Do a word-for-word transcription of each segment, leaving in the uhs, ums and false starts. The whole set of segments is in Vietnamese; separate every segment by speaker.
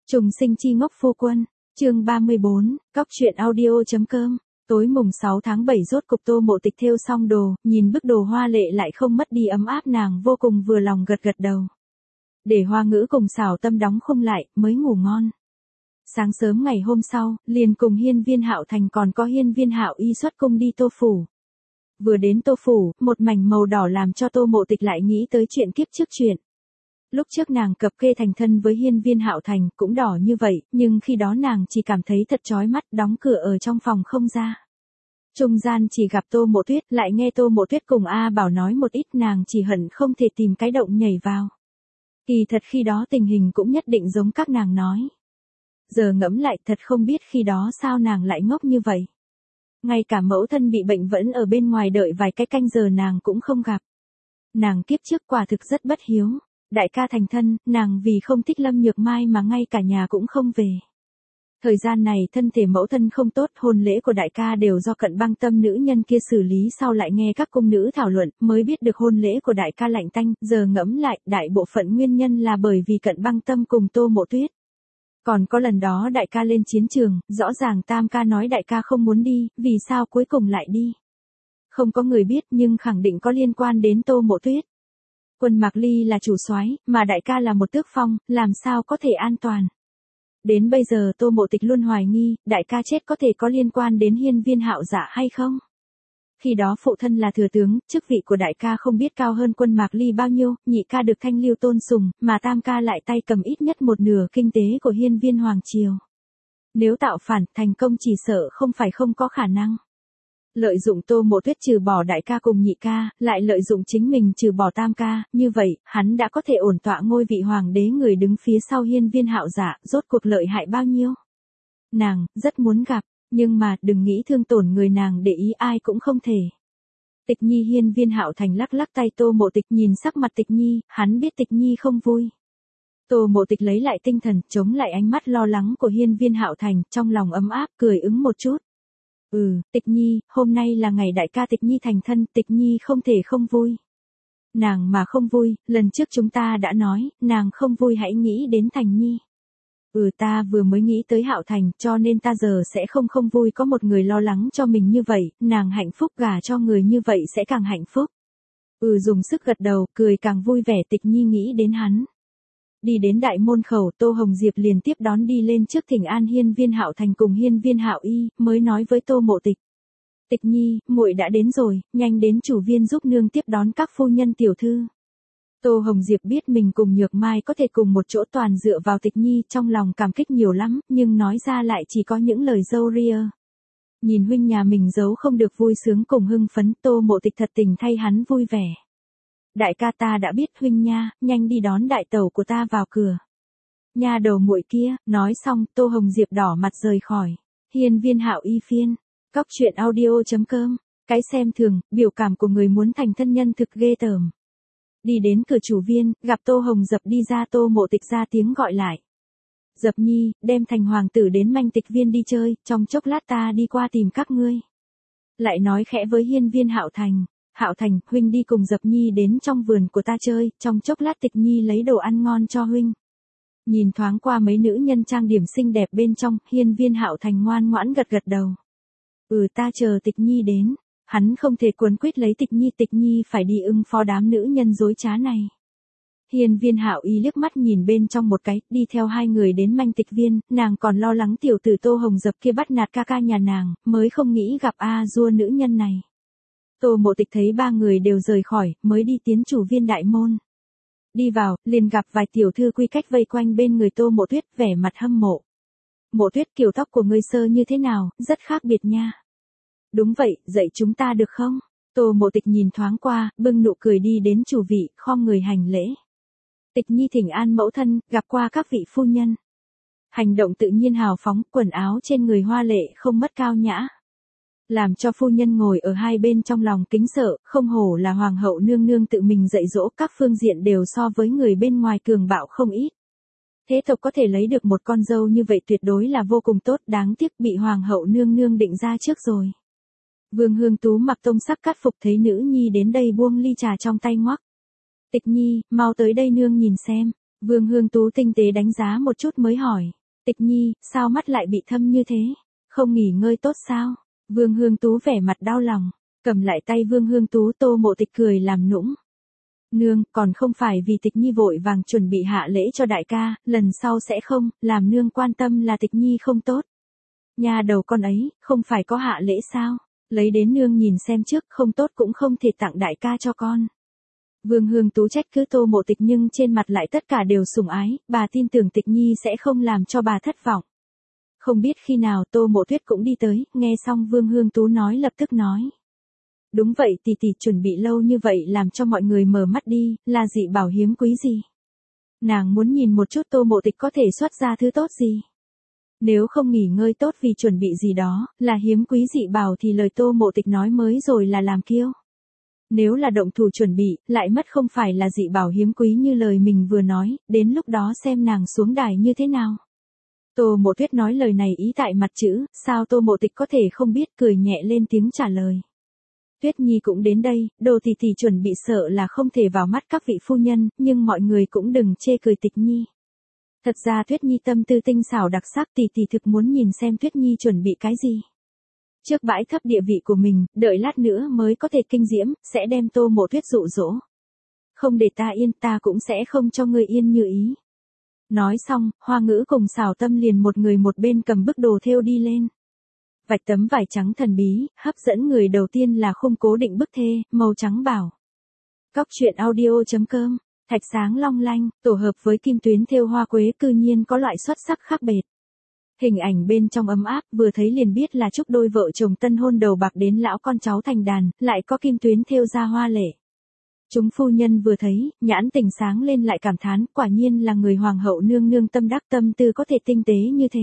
Speaker 1: Trùng sinh chi ngốc phu quân, chương ba mươi bốn, cóc truyện audio.com. Tối mùng sáu tháng bảy rốt cục Tô Mộ Tịch thêu xong đồ, nhìn bức đồ hoa lệ lại không mất đi ấm áp, nàng vô cùng vừa lòng gật gật đầu. Để Hoa Ngữ cùng Xảo Tâm đóng khung lại, mới ngủ ngon. Sáng sớm ngày hôm sau, liền cùng Hiên Viên Hạo Thành còn có Hiên Viên Hạo Y xuất cung đi Tô Phủ. Vừa đến Tô Phủ, một mảnh màu đỏ làm cho Tô Mộ Tịch lại nghĩ tới chuyện kiếp trước chuyện. Lúc trước nàng cập kê thành thân với Hiên Viên Hạo Thành cũng đỏ như vậy, nhưng khi đó nàng chỉ cảm thấy thật chói mắt, đóng cửa ở trong phòng không ra. Trung gian chỉ gặp Tô Mộ Tuyết, lại nghe Tô Mộ Tuyết cùng A Bảo nói một ít, nàng chỉ hận không thể tìm cái động nhảy vào. Kỳ thật khi đó tình hình cũng nhất định giống các nàng nói. Giờ ngẫm lại thật không biết khi đó sao nàng lại ngốc như vậy. Ngay cả mẫu thân bị bệnh vẫn ở bên ngoài đợi vài cái canh giờ nàng cũng không gặp. Nàng kiếp trước quả thực rất bất hiếu. Đại ca thành thân, nàng vì không thích Lâm Nhược Mai mà ngay cả nhà cũng không về. Thời gian này thân thể mẫu thân không tốt, hôn lễ của đại ca đều do Cận Băng Tâm nữ nhân kia xử lý, sau lại nghe các cung nữ thảo luận mới biết được hôn lễ của đại ca lạnh tanh, giờ ngẫm lại, đại bộ phận nguyên nhân là bởi vì Cận Băng Tâm cùng Tô Mộ Tuyết. Còn có lần đó đại ca lên chiến trường, rõ ràng tam ca nói đại ca không muốn đi, vì sao cuối cùng lại đi? Không có người biết nhưng khẳng định có liên quan đến Tô Mộ Tuyết. Quân Mạc Ly là chủ soái, mà đại ca là một tước phong, làm sao có thể an toàn. Đến bây giờ Tô Mộ Tịch luôn hoài nghi, đại ca chết có thể có liên quan đến Hiên Viên Hạo Dạ hay không? Khi đó phụ thân là thừa tướng, chức vị của đại ca không biết cao hơn Quân Mạc Ly bao nhiêu, nhị ca được Thanh Lưu tôn sùng, mà tam ca lại tay cầm ít nhất một nửa kinh tế của Hiên Viên Hoàng Triều. Nếu tạo phản thành công chỉ sợ không phải không có khả năng. Lợi dụng Tô Mộ Tuyết trừ bỏ đại ca cùng nhị ca, lại lợi dụng chính mình trừ bỏ tam ca, như vậy, hắn đã có thể ổn tọa ngôi vị hoàng đế, người đứng phía sau Hiên Viên Hạo Dạ, rốt cuộc lợi hại bao nhiêu. Nàng, rất muốn gặp, nhưng mà, đừng nghĩ thương tổn người nàng để ý ai cũng không thể. Tịch Nhi. Hiên Viên Hạo Thành lắc lắc tay Tô Mộ Tịch, nhìn sắc mặt Tịch Nhi, hắn biết Tịch Nhi không vui. Tô Mộ Tịch lấy lại tinh thần, chống lại ánh mắt lo lắng của Hiên Viên Hạo Thành, trong lòng ấm áp, cười ứng một chút. Ừ, Tịch Nhi, hôm nay là ngày đại ca Tịch Nhi thành thân, Tịch Nhi không thể không vui. Nàng mà không vui, lần trước chúng ta đã nói, nàng không vui hãy nghĩ đến Thành Nhi. Ừ, ta vừa mới nghĩ tới Hạo Thành, cho nên ta giờ sẽ không không vui, có một người lo lắng cho mình như vậy, nàng hạnh phúc, gả cho người như vậy sẽ càng hạnh phúc. Ừ, dùng sức gật đầu, cười càng vui vẻ. Tịch Nhi nghĩ đến hắn. Đi đến đại môn khẩu, Tô Hồng Diệp liền tiếp đón đi lên trước thỉnh an Hiên Viên Hạo Thành cùng Hiên Viên Hạo Y, mới nói với Tô Mộ Tịch. Tịch Nhi, muội đã đến rồi, nhanh đến chủ viên giúp nương tiếp đón các phu nhân tiểu thư. Tô Hồng Diệp biết mình cùng Nhược Mai có thể cùng một chỗ toàn dựa vào Tịch Nhi, trong lòng cảm kích nhiều lắm, nhưng nói ra lại chỉ có những lời dâu ria. Nhìn huynh nhà mình giấu không được vui sướng cùng hưng phấn, Tô Mộ Tịch thật tình thay hắn vui vẻ. Đại ca ta đã biết huynh nha, nhanh đi đón đại tẩu của ta vào cửa. Nha đầu muội kia, nói xong, Tô Hồng Diệp đỏ mặt rời khỏi. Hiên Viên Hạo Y phiên, cóc truyện audio.com, cái xem thường, biểu cảm của người muốn thành thân nhân thực ghê tởm. Đi đến cửa chủ viên, gặp Tô Hồng Dập đi ra, Tô Mộ Tịch ra tiếng gọi lại. Dập Nhi, đem Thành hoàng tử đến Manh Tịch viên đi chơi, trong chốc lát ta đi qua tìm các ngươi. Lại nói khẽ với Hiên Viên Hạo Thành. Hạo Thành, huynh đi cùng Dập Nhi đến trong vườn của ta chơi, trong chốc lát Tịch Nhi lấy đồ ăn ngon cho huynh. Nhìn thoáng qua mấy nữ nhân trang điểm xinh đẹp bên trong, Hiên Viên Hạo Thành ngoan ngoãn gật gật đầu. Ừ, ta chờ Tịch Nhi đến. Hắn không thể cuốn quýt lấy Tịch Nhi, Tịch Nhi phải đi ưng phó đám nữ nhân dối trá này. Hiên Viên Hạo Y liếc mắt nhìn bên trong một cái, đi theo hai người đến Manh Tịch viên, nàng còn lo lắng tiểu tử Tô Hồng Dập kia bắt nạt ca ca nhà nàng, mới không nghĩ gặp A Dua nữ nhân này. Tô Mộ Tịch thấy ba người đều rời khỏi, mới đi tiến chủ viên đại môn. Đi vào, liền gặp vài tiểu thư quy cách vây quanh bên người Tô Mộ Tuyết, vẻ mặt hâm mộ. Mộ Tuyết, kiểu tóc của ngươi sơ như thế nào, rất khác biệt nha. Đúng vậy, dạy chúng ta được không? Tô Mộ Tịch nhìn thoáng qua, bưng nụ cười đi đến chủ vị, khom người hành lễ. Tịch Nhi thỉnh an mẫu thân, gặp qua các vị phu nhân. Hành động tự nhiên hào phóng, quần áo trên người hoa lệ không mất cao nhã. Làm cho phu nhân ngồi ở hai bên trong lòng kính sợ, không hổ là hoàng hậu nương nương tự mình dạy dỗ, các phương diện đều so với người bên ngoài cường bạo không ít. Thế tộc có thể lấy được một con dâu như vậy tuyệt đối là vô cùng tốt, đáng tiếc bị hoàng hậu nương nương định ra trước rồi. Vương Hương Tú mặc tông sắc cát phục thấy nữ nhi đến đây buông ly trà trong tay ngoắc. Tịch Nhi, mau tới đây nương nhìn xem. Vương Hương Tú tinh tế đánh giá một chút mới hỏi. Tịch Nhi, sao mắt lại bị thâm như thế? Không nghỉ ngơi tốt sao? Vương Hương Tú vẻ mặt đau lòng, cầm lại tay Vương Hương Tú. Tô Mộ Tịch cười làm nũng. Nương, còn không phải vì Tịch Nhi vội vàng chuẩn bị hạ lễ cho đại ca, lần sau sẽ không, làm nương quan tâm là Tịch Nhi không tốt. Nhà đầu con ấy, không phải có hạ lễ sao? Lấy đến nương nhìn xem trước, không tốt cũng không thể tặng đại ca cho con. Vương Hương Tú trách cứ Tô Mộ Tịch nhưng trên mặt lại tất cả đều sủng ái, bà tin tưởng Tịch Nhi sẽ không làm cho bà thất vọng. Không biết khi nào Tô Mộ Tuyết cũng đi tới, nghe xong Vương Hương Tú nói lập tức nói. Đúng vậy, tỷ tỷ chuẩn bị lâu như vậy làm cho mọi người mở mắt đi, là dị bảo hiếm quý gì? Nàng muốn nhìn một chút Tô Mộ Tịch có thể xuất ra thứ tốt gì? Nếu không nghỉ ngơi tốt vì chuẩn bị gì đó, là hiếm quý dị bảo thì lời Tô Mộ Tịch nói mới rồi là làm kiêu. Nếu là động thủ chuẩn bị, lại mất không phải là dị bảo hiếm quý như lời mình vừa nói, đến lúc đó xem nàng xuống đài như thế nào. Tô Mộ Tuyết nói lời này ý tại mặt chữ, sao Tô Mộ Tịch có thể không biết, cười nhẹ lên tiếng trả lời. Tuyết Nhi cũng đến đây, đồ tỷ tỷ chuẩn bị sợ là không thể vào mắt các vị phu nhân, nhưng mọi người cũng đừng chê cười Tịch Nhi. Thật ra Tuyết Nhi tâm tư tinh xảo đặc sắc, tỷ tỷ thực muốn nhìn xem Tuyết Nhi chuẩn bị cái gì. Trước bãi thấp địa vị của mình, đợi lát nữa mới có thể kinh diễm, sẽ đem Tô Mộ Tuyết dụ dỗ. Không để ta yên, ta cũng sẽ không cho ngươi yên như ý. Nói xong, Hoa Ngữ cùng Xảo Tâm liền một người một bên cầm bức đồ thêu đi lên. Vạch tấm vải trắng thần bí, hấp dẫn người đầu tiên là khung cố định bức thê, màu trắng bảo. Cóc truyện audio chấm com, thạch sáng long lanh, tổ hợp với kim tuyến thêu hoa quế cư nhiên có loại xuất sắc khác biệt. Hình ảnh bên trong ấm áp, vừa thấy liền biết là chúc đôi vợ chồng tân hôn đầu bạc đến lão con cháu thành đàn, lại có kim tuyến thêu ra hoa lệ. Chúng phu nhân vừa thấy, nhãn tình sáng lên lại cảm thán, quả nhiên là người hoàng hậu nương nương tâm đắc, tâm tư có thể tinh tế như thế.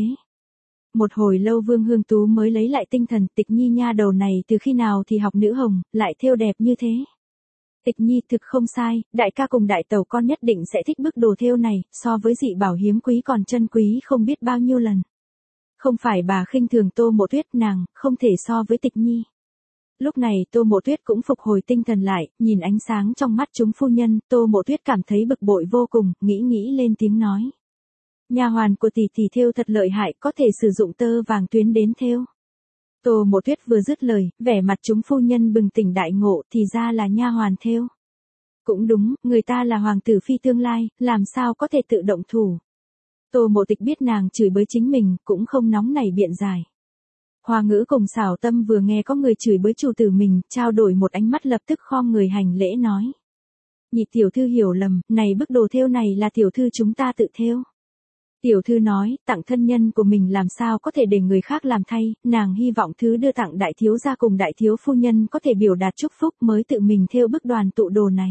Speaker 1: Một hồi lâu Vương Hương Tú mới lấy lại tinh thần, Tịch Nhi nha đầu này từ khi nào thì học nữ hồng, lại thêu đẹp như thế. Tịch Nhi thực không sai, đại ca cùng đại tẩu con nhất định sẽ thích bức đồ thêu này, so với dị bảo hiếm quý còn chân quý không biết bao nhiêu lần. Không phải bà khinh thường Tô Mộ Tuyết, nàng không thể so với Tịch Nhi. Lúc này Tô Mộ Tuyết cũng phục hồi tinh thần lại, nhìn ánh sáng trong mắt chúng phu nhân, Tô Mộ Tuyết cảm thấy bực bội vô cùng, nghĩ nghĩ lên tiếng nói. Nha hoàn của tỷ tỷ thêu thật lợi hại, có thể sử dụng tơ vàng tuyến đến thêu. Tô Mộ Tuyết vừa dứt lời, vẻ mặt chúng phu nhân bừng tỉnh đại ngộ, thì ra là nha hoàn thêu. Cũng đúng, người ta là hoàng tử phi tương lai, làm sao có thể tự động thủ. Tô Mộ Tịch biết nàng chửi bới chính mình, cũng không nóng nảy biện giải. Hoa Ngữ cùng Xảo Tâm vừa nghe có người chửi bới chủ tử mình, trao đổi một ánh mắt lập tức khom người hành lễ nói. Nhị tiểu thư hiểu lầm, này bức đồ thêu này là tiểu thư chúng ta tự thêu. Tiểu thư nói, tặng thân nhân của mình làm sao có thể để người khác làm thay, nàng hy vọng thứ đưa tặng đại thiếu gia cùng đại thiếu phu nhân có thể biểu đạt chúc phúc mới tự mình thêu bức đoàn tụ đồ này.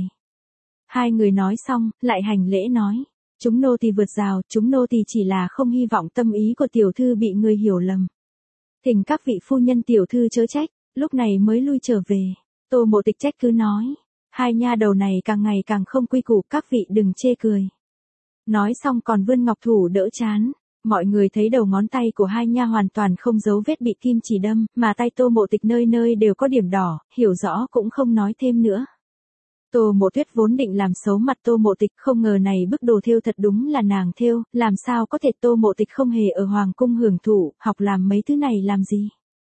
Speaker 1: Hai người nói xong, lại hành lễ nói. Chúng nô tỳ vượt rào, chúng nô tỳ chỉ là không hy vọng tâm ý của tiểu thư bị người hiểu lầm. Thỉnh các vị phu nhân tiểu thư chớ trách, lúc này mới lui trở về. Tô Mộ Tịch trách cứ nói. Hai nha đầu này càng ngày càng không quy củ, các vị đừng chê cười. Nói xong còn vươn ngọc thủ đỡ chán. Mọi người thấy đầu ngón tay của hai nha hoàn toàn không dấu vết bị kim chỉ đâm, mà tay Tô Mộ Tịch nơi nơi đều có điểm đỏ, hiểu rõ cũng không nói thêm nữa. Tô Mộ Tuyết vốn định làm xấu mặt Tô Mộ Tịch, không ngờ này bức đồ thêu thật đúng là nàng thêu, làm sao có thể Tô Mộ Tịch không hề ở hoàng cung hưởng thụ, học làm mấy thứ này làm gì.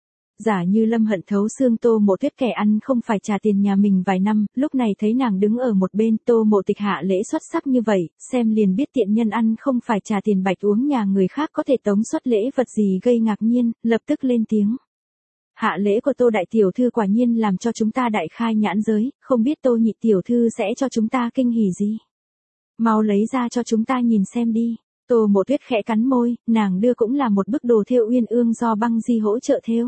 Speaker 1: Giả như Lâm hận thấu xương Tô Mộ Tuyết kẻ ăn không phải trả tiền nhà mình vài năm, lúc này thấy nàng đứng ở một bên, Tô Mộ Tịch hạ lễ xuất sắc như vậy, xem liền biết tiện nhân ăn không phải trả tiền bạch uống nhà người khác có thể tống xuất lễ vật gì gây ngạc nhiên, lập tức lên tiếng. Hạ lễ của Tô đại tiểu thư quả nhiên làm cho chúng ta đại khai nhãn giới, không biết Tô nhị tiểu thư sẽ cho chúng ta kinh hỉ gì. Mau lấy ra cho chúng ta nhìn xem đi. Tô Mộ Tuyết khẽ cắn môi, nàng đưa cũng là một bức đồ thêu uyên ương do Băng Di hỗ trợ thêu.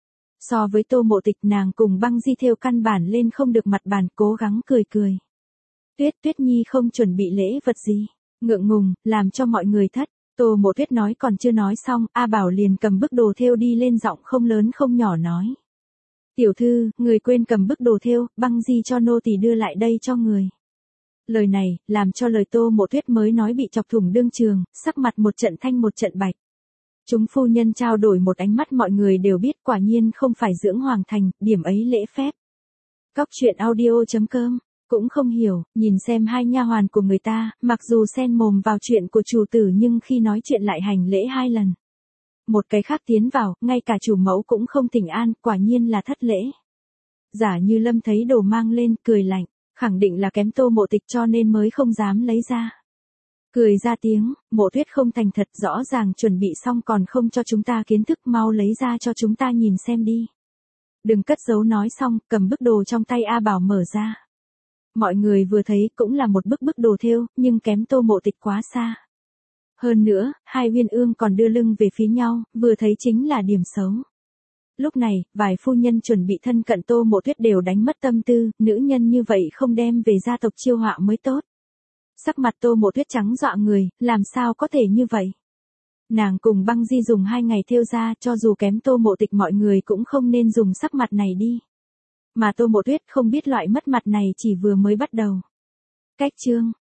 Speaker 1: So với Tô Mộ Tịch, nàng cùng Băng Di thêu căn bản lên không được mặt bàn, cố gắng cười cười. Tuyết Tuyết Nhi không chuẩn bị lễ vật gì, ngượng ngùng, làm cho mọi người thất. Tô Mộ Tuyết nói còn chưa nói xong, A Bảo liền cầm bức đồ thêu đi lên, giọng không lớn không nhỏ nói. Tiểu thư, người quên cầm bức đồ thêu, Băng Di cho nô tỳ đưa lại đây cho người. Lời này, làm cho lời Tô Mộ Tuyết mới nói bị chọc thủng đương trường, sắc mặt một trận thanh một trận bạch. Chúng phu nhân trao đổi một ánh mắt, mọi người đều biết quả nhiên không phải dưỡng hoàng thành, điểm ấy lễ phép. Cóc truyện audio chấm com Cũng không hiểu, nhìn xem hai nha hoàn của người ta, mặc dù xen mồm vào chuyện của chủ tử nhưng khi nói chuyện lại hành lễ hai lần. Một cái khác tiến vào, ngay cả chủ mẫu cũng không thỉnh an, quả nhiên là thất lễ. Giả Như Lâm thấy đồ mang lên, cười lạnh, khẳng định là kém Tô Mộ Tịch cho nên mới không dám lấy ra. Cười ra tiếng, Mộ Tuyết không thành thật, rõ ràng chuẩn bị xong còn không cho chúng ta kiến thức, mau lấy ra cho chúng ta nhìn xem đi. Đừng cất giấu, nói xong, cầm bức đồ trong tay A Bảo mở ra. Mọi người vừa thấy cũng là một bức bức đồ thêu, nhưng kém Tô Mộ Tịch quá xa. Hơn nữa, hai uyên ương còn đưa lưng về phía nhau, vừa thấy chính là điểm xấu. Lúc này, vài phu nhân chuẩn bị thân cận Tô Mộ Tuyết đều đánh mất tâm tư, nữ nhân như vậy không đem về gia tộc chiêu họa mới tốt. Sắc mặt Tô Mộ Tuyết trắng dọa người, làm sao có thể như vậy? Nàng cùng Băng Di dùng hai ngày thêu ra, cho dù kém Tô Mộ Tịch mọi người cũng không nên dùng sắc mặt này đi. Mà Tô Mộ Tuyết không biết loại mất mặt này chỉ vừa mới bắt đầu. Cách chương